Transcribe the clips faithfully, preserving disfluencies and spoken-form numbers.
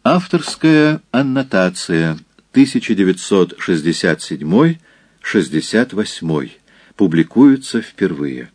Авторская аннотация тысяча девятьсот шестьдесят седьмой — шестьдесят восьмой. Публикуется впервые.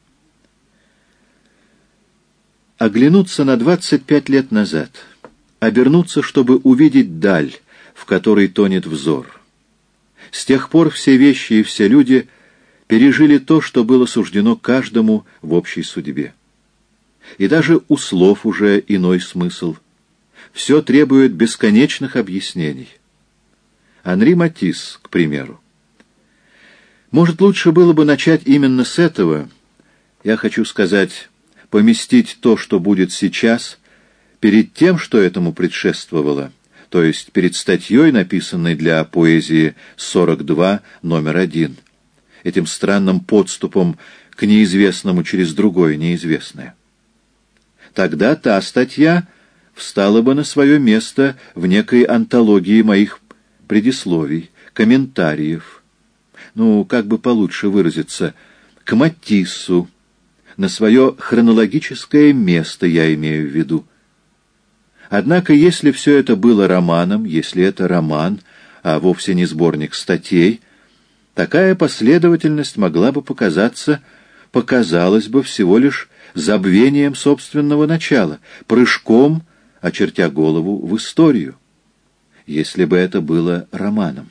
Оглянуться на двадцать пять лет назад, обернуться, чтобы увидеть даль, в которой тонет взор. С тех пор все вещи и все люди пережили то, что было суждено каждому в общей судьбе. И даже у слов уже иной смысл. Все требует бесконечных объяснений. Анри Матисс, к примеру. Может, лучше было бы начать именно с этого, я хочу сказать, поместить то, что будет сейчас, перед тем, что этому предшествовало, то есть перед статьей, написанной для поэзии сорок два, номер один, этим странным подступом к неизвестному через другое неизвестное. Тогда та статья встала бы на свое место в некой антологии моих предисловий, комментариев, ну, как бы получше выразиться, к Матиссу, на свое хронологическое место я имею в виду. Однако, если все это было романом, если это роман, а вовсе не сборник статей, такая последовательность могла бы показаться, показалась бы всего лишь забвением собственного начала, прыжком, очертя голову, в историю, если бы это было романом.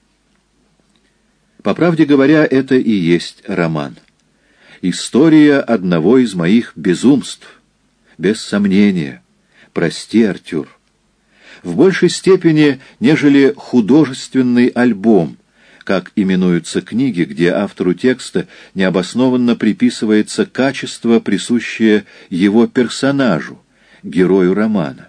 По правде говоря, это и есть роман. История одного из моих безумств, без сомнения. Прости, Артюр. В большей степени, нежели художественный альбом, как именуются книги, где автору текста необоснованно приписывается качество, присущее его персонажу, герою романа.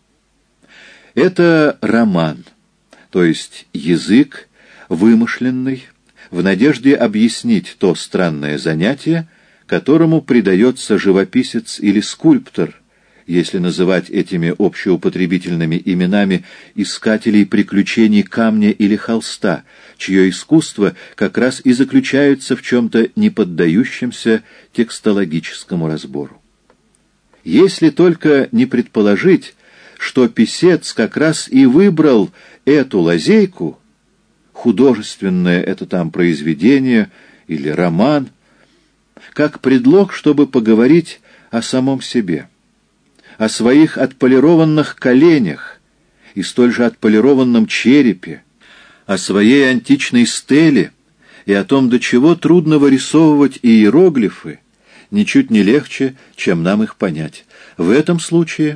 Это роман, то есть язык, вымышленный, в надежде объяснить то странное занятие, которому предается живописец или скульптор, если называть этими общеупотребительными именами искателей приключений камня или холста, чье искусство как раз и заключается в чем-то неподдающемся текстологическому разбору. Если только не предположить, что писец как раз и выбрал эту лазейку, художественное это там произведение или роман, как предлог, чтобы поговорить о самом себе, о своих отполированных коленях и столь же отполированном черепе, о своей античной стеле и о том, до чего трудно вырисовывать иероглифы, ничуть не легче, чем нам их понять. В этом случае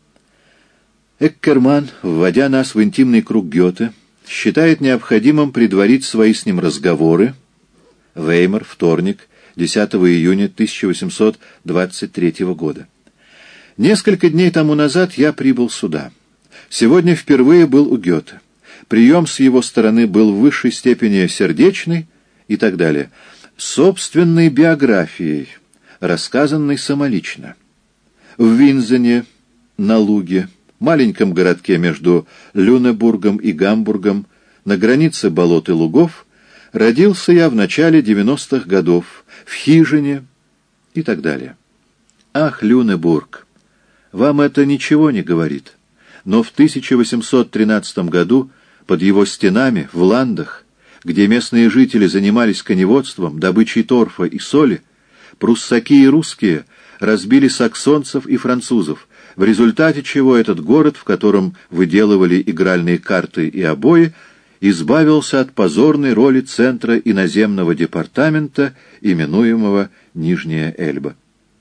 Эккерман, вводя нас в интимный круг Гёте, считает необходимым предварить свои с ним разговоры. Веймар, вторник, десятого июня тысяча восемьсот двадцать третьего года. Несколько дней тому назад я прибыл сюда. Сегодня впервые был у Гёте. Прием с его стороны был в высшей степени сердечный и так далее. Собственной биографией, рассказанной самолично. В Винзене, на Луге, маленьком городке между Люнебургом и Гамбургом, на границе болот и лугов, родился я в начале девяностых годов, в хижине и так далее. Ах, Люнебург! Вам это ничего не говорит. Но в тысяча восемьсот тринадцатом году под его стенами, в Ландах, где местные жители занимались коневодством, добычей торфа и соли, пруссаки и русские разбили саксонцев и французов, в результате чего этот город, в котором выделывали игральные карты и обои, избавился от позорной роли центра иноземного департамента, именуемого Нижняя Эльба.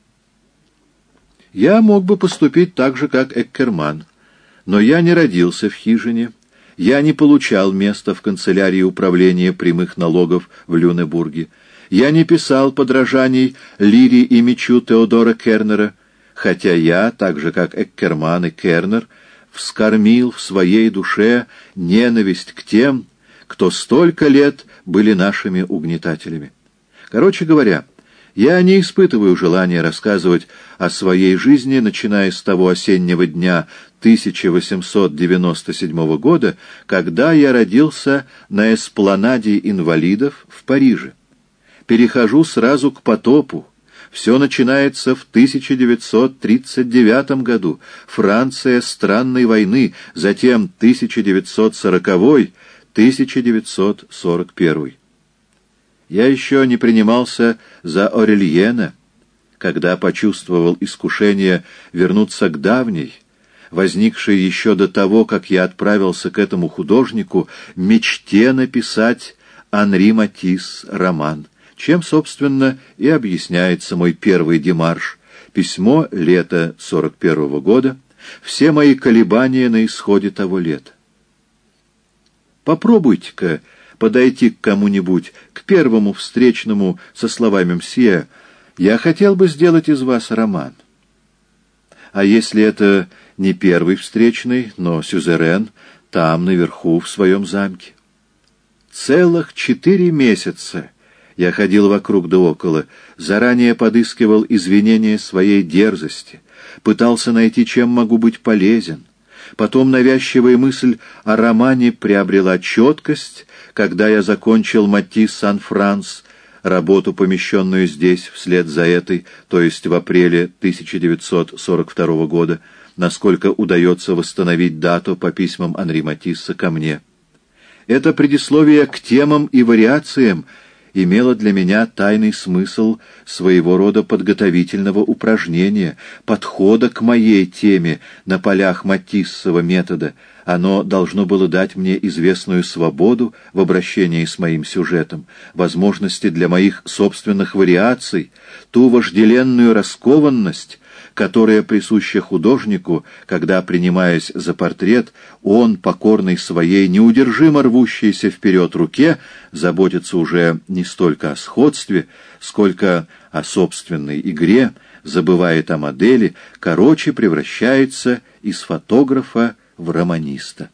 Я мог бы поступить так же, как Эккерман, но я не родился в хижине, я не получал места в канцелярии управления прямых налогов в Люнебурге, я не писал подражаний лире и мечу Теодора Кернера, хотя я, так же как Эккерман и Кернер, вскормил в своей душе ненависть к тем, кто столько лет были нашими угнетателями. Короче говоря, я не испытываю желания рассказывать о своей жизни, начиная с того осеннего дня тысяча восемьсот девяносто седьмого года, когда я родился на эспланаде инвалидов в Париже. Перехожу сразу к потопу, Все начинается в тысяча девятьсот тридцать девятом году. Франция странной войны, затем тысяча девятьсот сороковой, тысяча девятьсот сорок первый. Я еще не принимался за Орельена, когда почувствовал искушение вернуться к давней, возникшей еще до того, как я отправился к этому художнику, мечте написать Анри Матисс роман, чем, собственно, и объясняется мой первый демарш, письмо лета сорок первого года, все мои колебания на исходе того лета. Попробуйте-ка подойти к кому-нибудь, к первому встречному со словами «Мсье, я хотел бы сделать из вас роман». А если это не первый встречный, но сюзерен, там, наверху, в своем замке? Целых четыре месяца я ходил вокруг да около, заранее подыскивал извинения своей дерзости, пытался найти, чем могу быть полезен. Потом навязчивая мысль о романе приобрела четкость, когда я закончил «Матисс Сан-Франс», работу, помещенную здесь вслед за этой, то есть в апреле тысяча девятьсот сорок второго года, насколько удается восстановить дату по письмам Анри Матисса ко мне. Это предисловие к темам и вариациям имело для меня тайный смысл своего рода подготовительного упражнения, подхода к моей теме на полях Матиссова метода. Оно должно было дать мне известную свободу в обращении с моим сюжетом, возможности для моих собственных вариаций, ту вожделенную раскованность, которая присуща художнику, когда, принимаясь за портрет, он, покорный своей неудержимо рвущейся вперед руке, заботится уже не столько о сходстве, сколько о собственной игре, забывает о модели, короче, превращается из фотографа в романиста.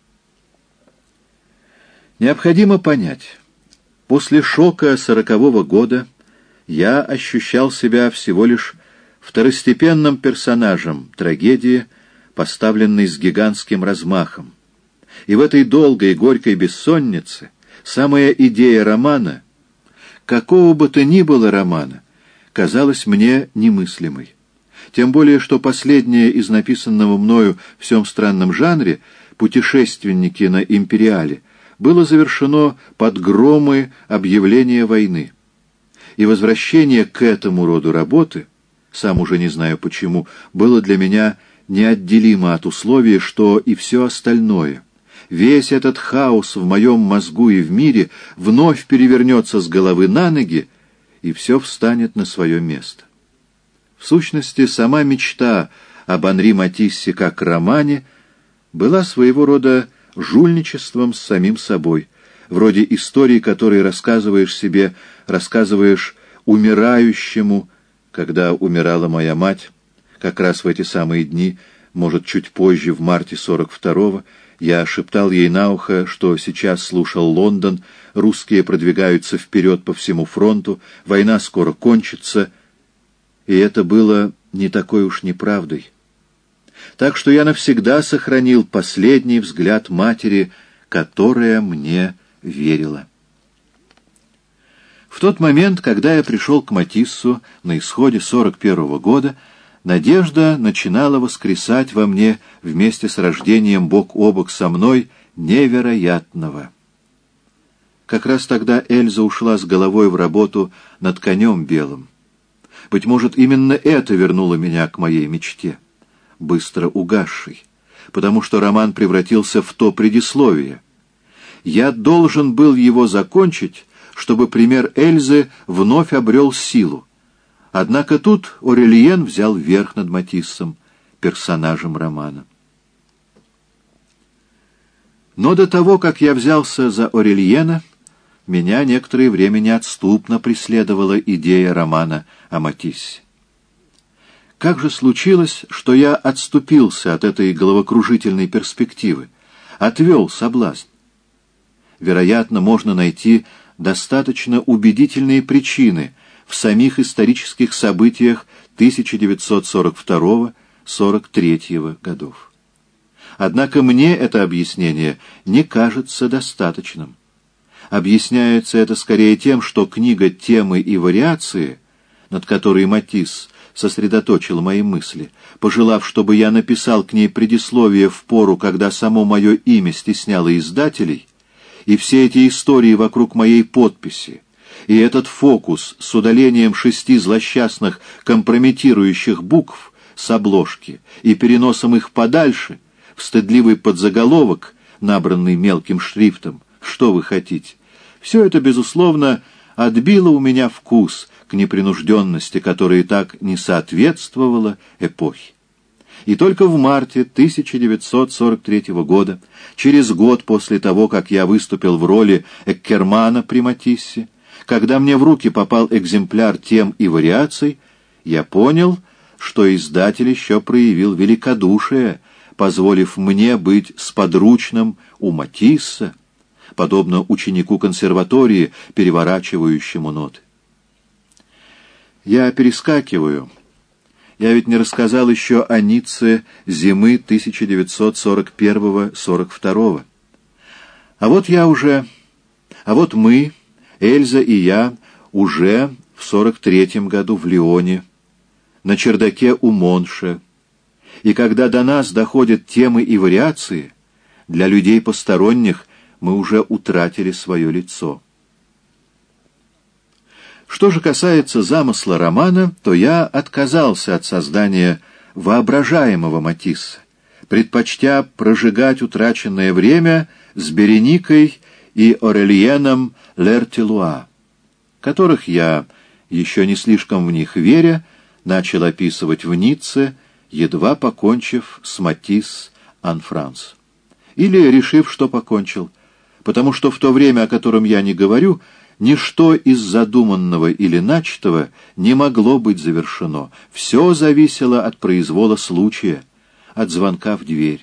Необходимо понять, после шока сорокового года я ощущал себя всего лишь второстепенным персонажем трагедии, поставленной с гигантским размахом. И в этой долгой горькой бессоннице самая идея романа, какого бы то ни было романа, казалась мне немыслимой. Тем более, что последнее из написанного мною в всем странном жанре «Путешественники на Империале» было завершено под громы объявления войны. И возвращение к этому роду работы, сам уже не знаю почему, было для меня неотделимо от условия, что и все остальное, весь этот хаос в моем мозгу и в мире вновь перевернется с головы на ноги, и все встанет на свое место. В сущности, сама мечта об Анри Матиссе как романе была своего рода жульничеством с самим собой, вроде истории, которые рассказываешь себе, рассказываешь умирающему, когда умирала моя мать, как раз в эти самые дни, может, чуть позже, в марте сорок второго, я шептал ей на ухо, что сейчас слушал Лондон, русские продвигаются вперед по всему фронту, война скоро кончится, и это было не такой уж неправдой. Так что я навсегда сохранил последний взгляд матери, которая мне верила. В тот момент, когда я пришел к Матиссу на исходе сорок первого года, надежда начинала воскресать во мне вместе с рождением бок о бок со мной невероятного. Как раз тогда Эльза ушла с головой в работу над «Конем белым». Быть может, именно это вернуло меня к моей мечте, быстро угасшей, потому что роман превратился в то предисловие. Я должен был его закончить, чтобы пример Эльзы вновь обрел силу. Однако тут Орельен взял верх над Матиссом, персонажем романа. Но до того, как я взялся за Орельена, меня некоторое время неотступно преследовала идея романа о Матиссе. Как же случилось, что я отступился от этой головокружительной перспективы, отвел соблазн? Вероятно, можно найти достаточно убедительные причины в самих исторических событиях тысяча девятьсот сорок второго — сорок третьего годов. Однако мне это объяснение не кажется достаточным. Объясняется это скорее тем, что книга «Темы и вариации» над которой Матисс сосредоточил мои мысли, пожелав, чтобы я написал к ней предисловие в пору, когда само мое имя стесняло издателей, и все эти истории вокруг моей подписи, и этот фокус с удалением шести злосчастных компрометирующих букв с обложки и переносом их подальше в стыдливый подзаголовок, набранный мелким шрифтом, что вы хотите, все это, безусловно, отбило у меня вкус к непринужденности, которая так не соответствовала эпохе. И только в марте тысяча девятьсот сорок третьего года, через год после того, как я выступил в роли Эккермана при Матиссе, когда мне в руки попал экземпляр тем и вариаций, я понял, что издатель еще проявил великодушие, позволив мне быть сподручным у Матисса, подобно ученику консерватории, переворачивающему ноты. Я перескакиваю. Я ведь не рассказал еще о Ницце зимы тысяча девятьсот сорок первого — сорок второго. А вот я уже... А вот мы, Эльза и я, уже в сорок третьем году в Лионе, на чердаке у Монше. И когда до нас доходят темы и вариации, для людей посторонних мы уже утратили свое лицо. Что же касается замысла романа, то я отказался от создания воображаемого Матисса, предпочтя прожигать утраченное время с Береникой и Орельеном Лертилуа, которых я, еще не слишком в них веря, начал описывать в Ницце, едва покончив с Матисс ан Франс. Или решив, что покончил, потому что в то время, о котором я не говорю, ничто из задуманного или начатого не могло быть завершено. Все зависело от произвола случая, от звонка в дверь.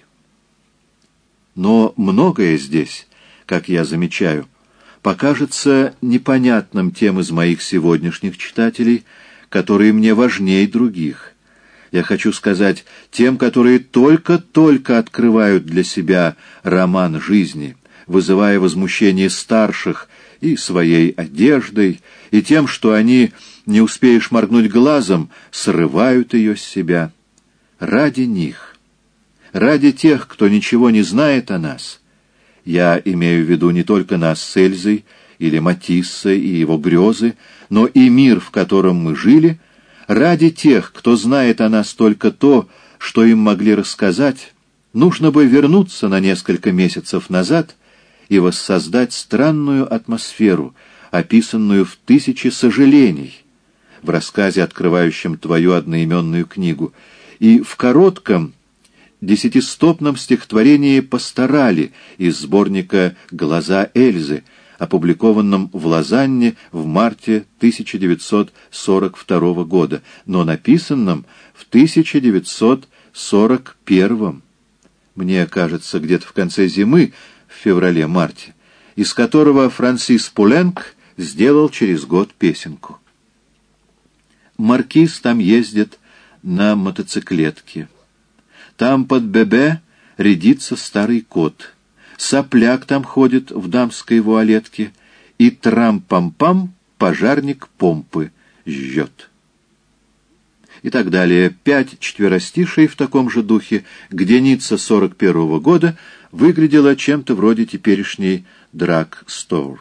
Но многое здесь, как я замечаю, покажется непонятным тем из моих сегодняшних читателей, которые мне важнее других. Я хочу сказать, тем, которые только-только открывают для себя роман жизни, вызывая возмущение старших и своей одеждой, и тем, что они, не успеешь моргнуть глазом, срывают ее с себя. Ради них, ради тех, кто ничего не знает о нас, я имею в виду не только нас с Эльзой или Матисса и его грезы, но и мир, в котором мы жили, ради тех, кто знает о нас только то, что им могли рассказать, нужно бы вернуться на несколько месяцев назад и воссоздать странную атмосферу, описанную в «Тысяче сожалений», в рассказе, открывающем твою одноименную книгу, и в коротком десятистопном стихотворении «Пасторали» из сборника «Глаза Эльзы», опубликованном в Лозанне в марте тысяча девятьсот сорок второго года, но написанном в тысяча девятьсот сорок первом, мне кажется, где-то в конце зимы, в феврале-марте, из которого Франсис Пуленк сделал через год песенку. Маркиз там ездит на мотоциклетке. Там под Бебе рядится старый кот. Сопляк там ходит в дамской вуалетке, и трам-пам-пам пожарник помпы жжет. И так далее. Пять четверостишей в таком же духе, где Ницца сорок первого года выглядела чем-то вроде теперешней драг-стор.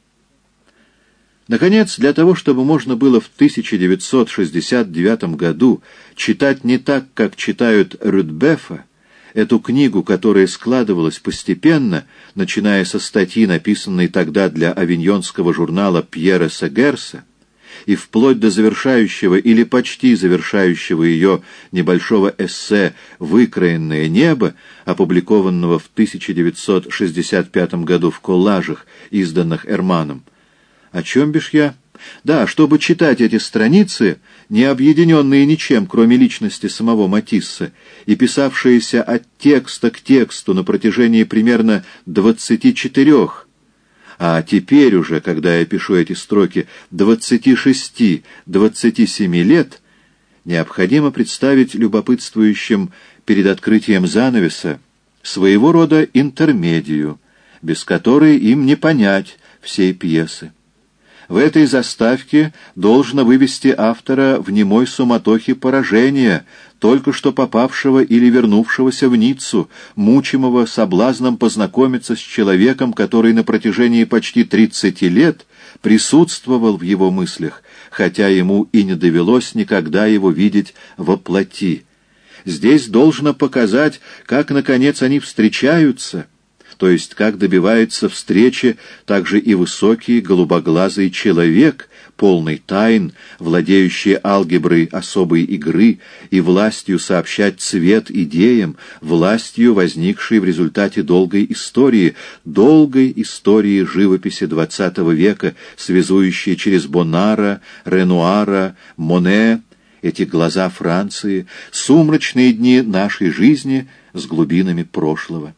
Наконец, для того, чтобы можно было в тысяча девятьсот шестьдесят девятом году читать не так, как читают Рюдбефа, эту книгу, которая складывалась постепенно, начиная со статьи, написанной тогда для авиньонского журнала Пьера Сегерса, и вплоть до завершающего или почти завершающего ее небольшого эссе «Выкроенное небо», опубликованного в тысяча девятьсот шестьдесят пятом году в коллажах, изданных Эрманом. О чем бишь я? Да, чтобы читать эти страницы, не объединенные ничем, кроме личности самого Матисса, и писавшиеся от текста к тексту на протяжении примерно двадцати четырех, а теперь уже, когда я пишу эти строки, двадцати шести — двадцати семи лет, необходимо представить любопытствующим перед открытием занавеса своего рода интермедию, без которой им не понять всей пьесы. В этой заставке должно вывести автора в немой суматохе поражения, только что попавшего или вернувшегося в Ниццу, мучимого соблазном познакомиться с человеком, который на протяжении почти тридцати лет присутствовал в его мыслях, хотя ему и не довелось никогда его видеть во плоти. Здесь должно показать, как, наконец, они встречаются, то есть как добивается встречи также и высокий голубоглазый человек, полный тайн, владеющий алгеброй особой игры и властью сообщать цвет идеям, властью, возникшей в результате долгой истории, долгой истории живописи двадцатого века, связующей через Бонара, Ренуара, Моне, эти глаза Франции, сумрачные дни нашей жизни с глубинами прошлого.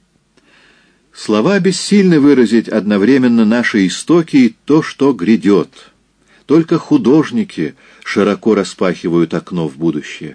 Слова бессильны выразить одновременно наши истоки и то, что грядет. Только художники широко распахивают окно в будущее.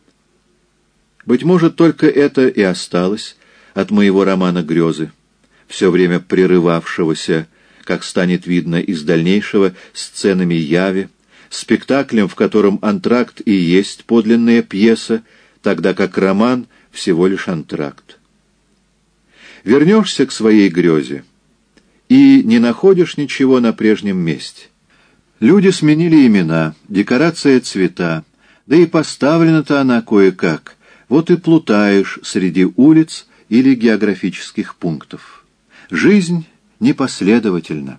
Быть может, только это и осталось от моего романа «Грезы», все время прерывавшегося, как станет видно из дальнейшего, сценами яви, спектаклем, в котором антракт и есть подлинная пьеса, тогда как роман — всего лишь антракт. Вернешься к своей грезе и не находишь ничего на прежнем месте. Люди сменили имена, декорация цвета, да и поставлена-то она кое-как, вот и плутаешь среди улиц или географических пунктов. Жизнь непоследовательна.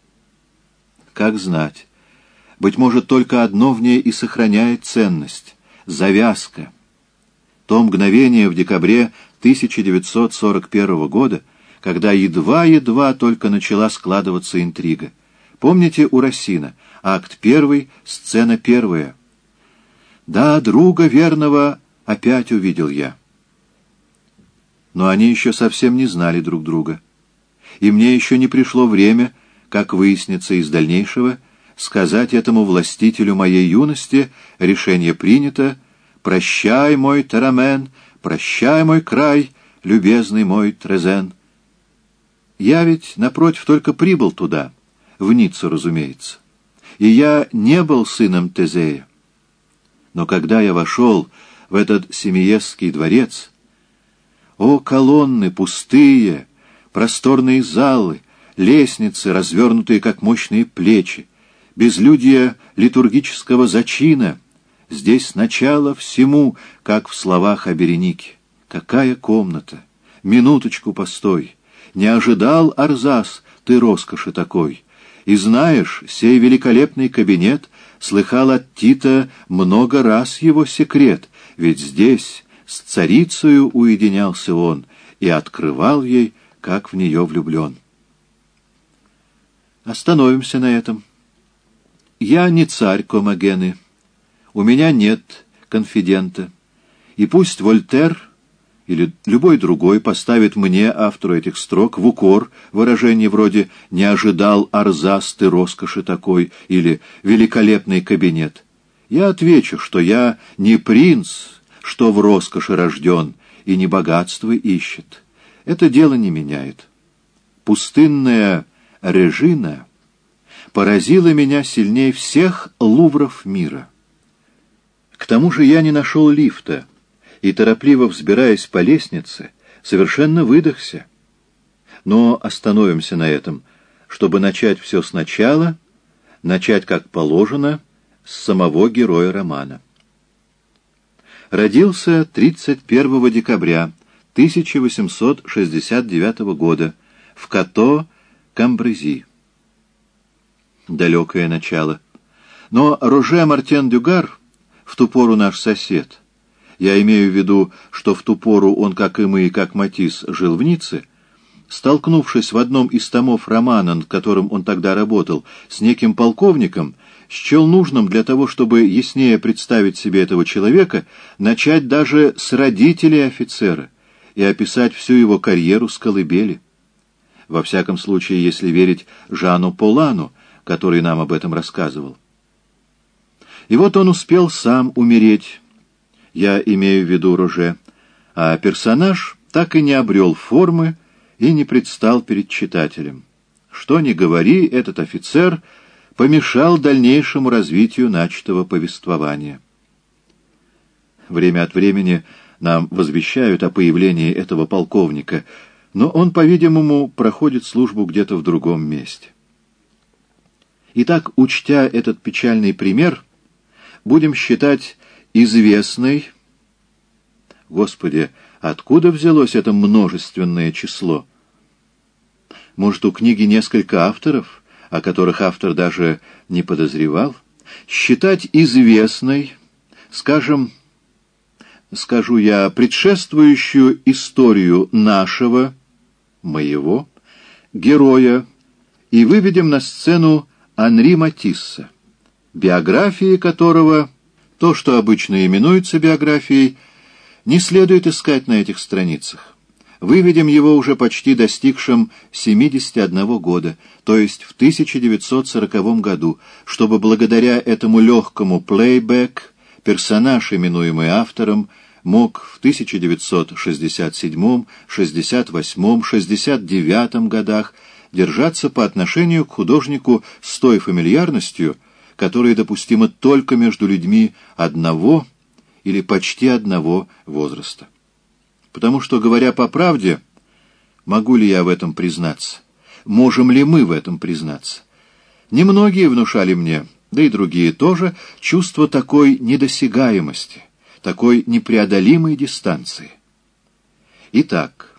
Как знать, быть может, только одно в ней и сохраняет ценность — завязка. То мгновение в декабре тысяча девятьсот сорок первого года, когда едва-едва только начала складываться интрига. Помните у Рассина? Акт первый, сцена первая. Да, друга верного опять увидел я. Но они еще совсем не знали друг друга. И мне еще не пришло время, как выяснится из дальнейшего, сказать этому властителю моей юности: решение принято, прощай, мой Тарамен, прощай, мой край, любезный мой Трезен. Я ведь, напротив, только прибыл туда, в Ниццу, разумеется. И я не был сыном Тезея. Но когда я вошел в этот Семиесский дворец, о, колонны пустые, просторные залы, лестницы, развернутые как мощные плечи, безлюдье литургического зачина, здесь начало всему, как в словах о Беренике. Какая комната! Минуточку, постой! Не ожидал, Арзас, ты роскоши такой! И знаешь, сей великолепный кабинет слыхал от Тита много раз его секрет, ведь здесь с царицею уединялся он и открывал ей, как в нее влюблен. Остановимся на этом. Я не царь Комагены. У меня нет конфидента, и пусть Вольтер или любой другой поставит мне, автору этих строк, в укор выражение вроде «не ожидал Арзас ты роскоши такой» или «великолепный кабинет». Я отвечу, что я не принц, что в роскоши рожден, и не богатство ищет. Это дело не меняет. Пустынная Режина поразила меня сильнее всех лувров мира. К тому же я не нашел лифта, и, торопливо взбираясь по лестнице, совершенно выдохся. Но остановимся на этом, чтобы начать все сначала, начать, как положено, с самого героя романа. Родился тридцать первого декабря тысяча восемьсот шестьдесят девятого года в Като-Камбрези. Далекое начало. Но Роже Мартен-Дюгар, в ту пору наш сосед, я имею в виду, что в ту пору он, как и мы, и как Матисс, жил в Ницце, столкнувшись в одном из томов романа, над которым он тогда работал, с неким полковником, счел нужным для того, чтобы яснее представить себе этого человека, начать даже с родителей офицера и описать всю его карьеру с колыбели. Во всяком случае, если верить Жану Полану, который нам об этом рассказывал. И вот он успел сам умереть, я имею в виду Роже, а персонаж так и не обрел формы и не предстал перед читателем. Что ни говори, этот офицер помешал дальнейшему развитию начатого повествования. Время от времени нам возвещают о появлении этого полковника, но он, по-видимому, проходит службу где-то в другом месте. Итак, учтя этот печальный пример, будем считать известной... Господи, откуда взялось это множественное число? Может, у книги несколько авторов, о которых автор даже не подозревал? Считать известной, скажем, скажу я, предшествующую историю нашего, моего, героя, и выведем на сцену Анри Матисса, биографии которого, то, что обычно именуется биографией, не следует искать на этих страницах. Выведем его уже почти достигшим семидесяти одного года, то есть в тысяча девятьсот сороковом году, чтобы благодаря этому легкому плейбэк персонаж, именуемый автором, мог в тысяча девятьсот шестьдесят седьмом, шестьдесят восьмом, шестьдесят девятом годах держаться по отношению к художнику с той фамильярностью, которая допустима только между людьми одного или почти одного возраста. Потому что, говоря по правде, могу ли я в этом признаться? Можем ли мы в этом признаться? Немногие внушали мне, да и другие тоже, чувство такой недосягаемости, такой непреодолимой дистанции. Итак,